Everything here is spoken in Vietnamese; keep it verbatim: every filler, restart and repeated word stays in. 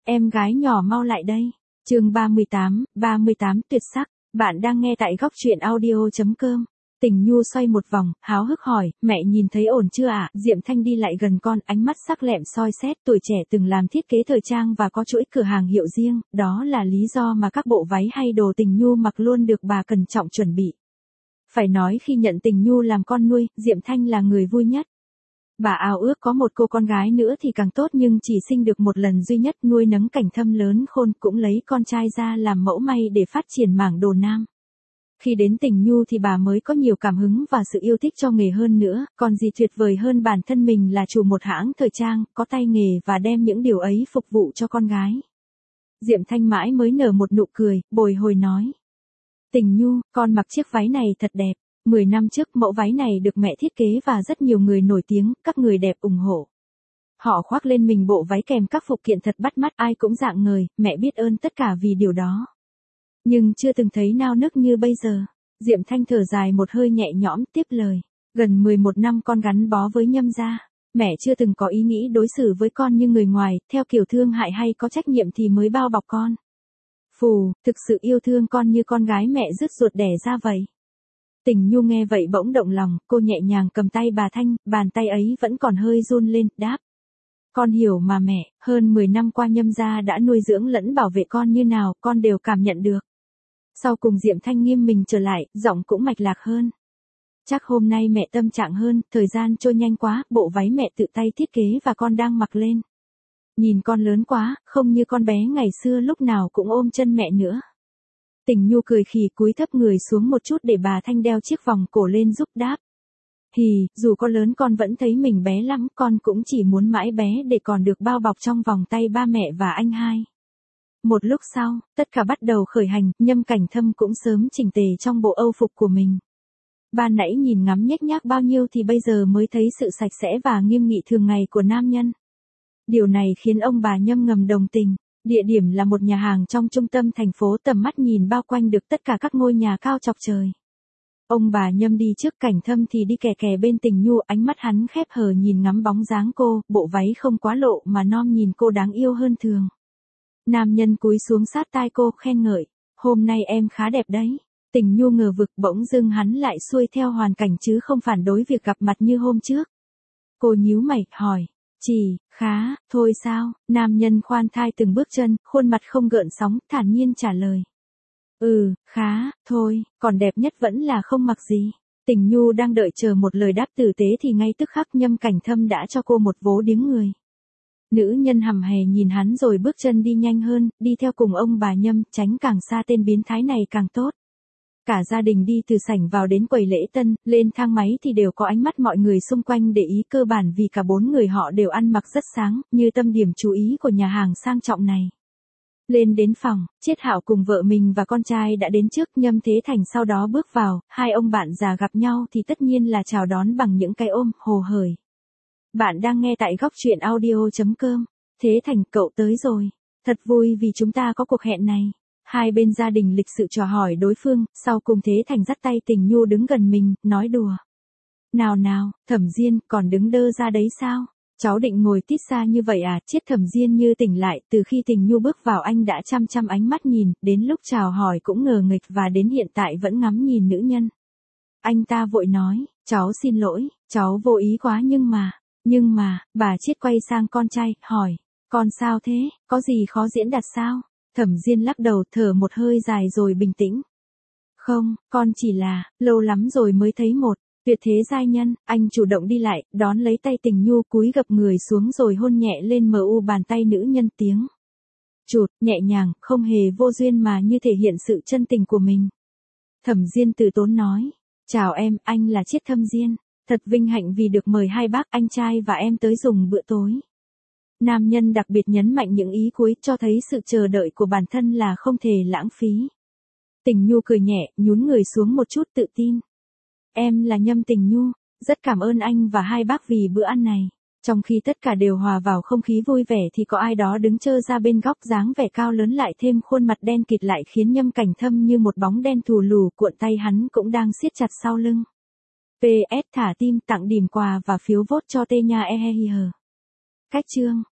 Em gái nhỏ mau lại đây. Chương ba mươi tám, ba mươi tám tuyệt sắc. Bạn đang nghe tại góc truyện audio chấm com. Tình Nhu xoay một vòng, háo hức hỏi, mẹ nhìn thấy ổn chưa ạ? À? Diệm Thanh đi lại gần con, ánh mắt sắc lẹm soi xét, tuổi trẻ từng làm thiết kế thời trang và có chuỗi cửa hàng hiệu riêng, đó là lý do mà các bộ váy hay đồ Tình Nhu mặc luôn được bà cẩn trọng chuẩn bị. Phải nói khi nhận Tình Nhu làm con nuôi, Diệm Thanh là người vui nhất. Bà ao ước có một cô con gái nữa thì càng tốt, nhưng chỉ sinh được một lần duy nhất, nuôi nấng Cảnh Thâm lớn khôn, cũng lấy con trai ra làm mẫu may để phát triển mảng đồ nam. Khi đến Tình Nhu thì bà mới có nhiều cảm hứng và sự yêu thích cho nghề hơn nữa, còn gì tuyệt vời hơn bản thân mình là chủ một hãng thời trang, có tay nghề và đem những điều ấy phục vụ cho con gái. Diệm Thanh mãi mới nở một nụ cười, bồi hồi nói. Tình Nhu, con mặc chiếc váy này thật đẹp. Mười năm trước mẫu váy này được mẹ thiết kế và rất nhiều người nổi tiếng, các người đẹp ủng hộ. Họ khoác lên mình bộ váy kèm các phụ kiện thật bắt mắt, ai cũng rạng ngời, mẹ biết ơn tất cả vì điều đó. Nhưng chưa từng thấy nao nức như bây giờ. Diệm Thanh thở dài một hơi nhẹ nhõm tiếp lời. Gần mười một năm con gắn bó với Nhâm gia, mẹ chưa từng có ý nghĩ đối xử với con như người ngoài, theo kiểu thương hại hay có trách nhiệm thì mới bao bọc con. Phù, thực sự yêu thương con như con gái mẹ rứt ruột đẻ ra vậy. Tình Nhu nghe vậy bỗng động lòng, cô nhẹ nhàng cầm tay bà Thanh, bàn tay ấy vẫn còn hơi run lên, đáp. Con hiểu mà mẹ, hơn mười năm qua Nhâm gia đã nuôi dưỡng lẫn bảo vệ con như nào, con đều cảm nhận được. Sau cùng Diệm Thanh nghiêm mình trở lại, giọng cũng mạch lạc hơn. Chắc hôm nay mẹ tâm trạng hơn, thời gian trôi nhanh quá, bộ váy mẹ tự tay thiết kế và con đang mặc lên. Nhìn con lớn quá, không như con bé ngày xưa lúc nào cũng ôm chân mẹ nữa. Tình Nhu cười khì cúi thấp người xuống một chút để bà Thanh đeo chiếc vòng cổ lên giúp đáp. Hì, dù con lớn con vẫn thấy mình bé lắm, con cũng chỉ muốn mãi bé để còn được bao bọc trong vòng tay ba mẹ và anh hai. Một lúc sau, tất cả bắt đầu khởi hành, Nhâm Cảnh Thâm cũng sớm chỉnh tề trong bộ âu phục của mình. Ban nãy nhìn ngắm nhếch nhác bao nhiêu thì bây giờ mới thấy sự sạch sẽ và nghiêm nghị thường ngày của nam nhân. Điều này khiến ông bà Nhâm ngầm đồng tình. Địa điểm là một nhà hàng trong trung tâm thành phố, tầm mắt nhìn bao quanh được tất cả các ngôi nhà cao chọc trời. Ông bà Nhâm đi trước, Cảnh Thâm thì đi kè kè bên Tình Nhu, ánh mắt hắn khép hờ nhìn ngắm bóng dáng cô, bộ váy không quá lộ mà non nhìn cô đáng yêu hơn thường. Nam nhân cúi xuống sát tai cô, khen ngợi, hôm nay em khá đẹp đấy. Tình Nhu ngờ vực, bỗng dưng hắn lại xuôi theo hoàn cảnh chứ không phản đối việc gặp mặt như hôm trước. Cô nhíu mày, hỏi. Chỉ, khá, thôi sao? Nam nhân khoan thai từng bước chân, khuôn mặt không gợn sóng, thản nhiên trả lời. Ừ, khá, thôi, còn đẹp nhất vẫn là không mặc gì. Tình Nhu đang đợi chờ một lời đáp tử tế thì ngay tức khắc Nhâm Cảnh Thâm đã cho cô một vố điếng người. Nữ nhân hầm hè nhìn hắn rồi bước chân đi nhanh hơn, đi theo cùng ông bà Nhâm, tránh càng xa tên biến thái này càng tốt. Cả gia đình đi từ sảnh vào đến quầy lễ tân, lên thang máy thì đều có ánh mắt mọi người xung quanh để ý, cơ bản vì cả bốn người họ đều ăn mặc rất sáng, như tâm điểm chú ý của nhà hàng sang trọng này. Lên đến phòng, Chiết Hạo cùng vợ mình và con trai đã đến trước, Nhâm Thế Thành sau đó bước vào, hai ông bạn già gặp nhau thì tất nhiên là chào đón bằng những cái ôm, hồ hởi. Bạn đang nghe tại góc truyện audio chấm com. Thế Thành, cậu tới rồi. Thật vui vì chúng ta có cuộc hẹn này. Hai bên gia đình lịch sự chào hỏi đối phương, sau cùng Thế Thành dắt tay Tình Nhu đứng gần mình, nói đùa. Nào nào, Thẩm Diên, còn đứng đơ ra đấy sao? Cháu định ngồi tít xa như vậy à? Chiết Thẩm Diên như tỉnh lại, từ khi Tình Nhu bước vào anh đã chăm chăm ánh mắt nhìn, đến lúc chào hỏi cũng ngờ nghịch và đến hiện tại vẫn ngắm nhìn nữ nhân. Anh ta vội nói, cháu xin lỗi, cháu vô ý quá nhưng mà, nhưng mà, bà Chiết quay sang con trai, hỏi, con sao thế, có gì khó diễn đạt sao? Thẩm Diên lắc đầu, thở một hơi dài rồi bình tĩnh. Không, con chỉ là, lâu lắm rồi mới thấy một, tuyệt thế giai nhân. Anh chủ động đi lại, đón lấy tay Tình Nhu, cúi gập người xuống rồi hôn nhẹ lên mờ u bàn tay nữ nhân, tiếng chụt, nhẹ nhàng, không hề vô duyên mà như thể hiện sự chân tình của mình. Thẩm Diên từ tốn nói, chào em, anh là Chiết Thâm Diên, thật vinh hạnh vì được mời hai bác anh trai và em tới dùng bữa tối. Nam nhân đặc biệt nhấn mạnh những ý cuối, cho thấy sự chờ đợi của bản thân là không thể lãng phí. Tình Nhu cười nhẹ, nhún người xuống một chút tự tin. Em là Nhâm Tình Nhu, rất cảm ơn anh và hai bác vì bữa ăn này. Trong khi tất cả đều hòa vào không khí vui vẻ thì có ai đó đứng chơ ra bên góc, dáng vẻ cao lớn lại thêm khuôn mặt đen kịt lại khiến Nhâm Cảnh Thâm như một bóng đen thù lù, cuộn tay hắn cũng đang siết chặt sau lưng. pê ét thả tim, tặng điểm quà và phiếu vote cho Tê Nha e he hi hờ. Cách chương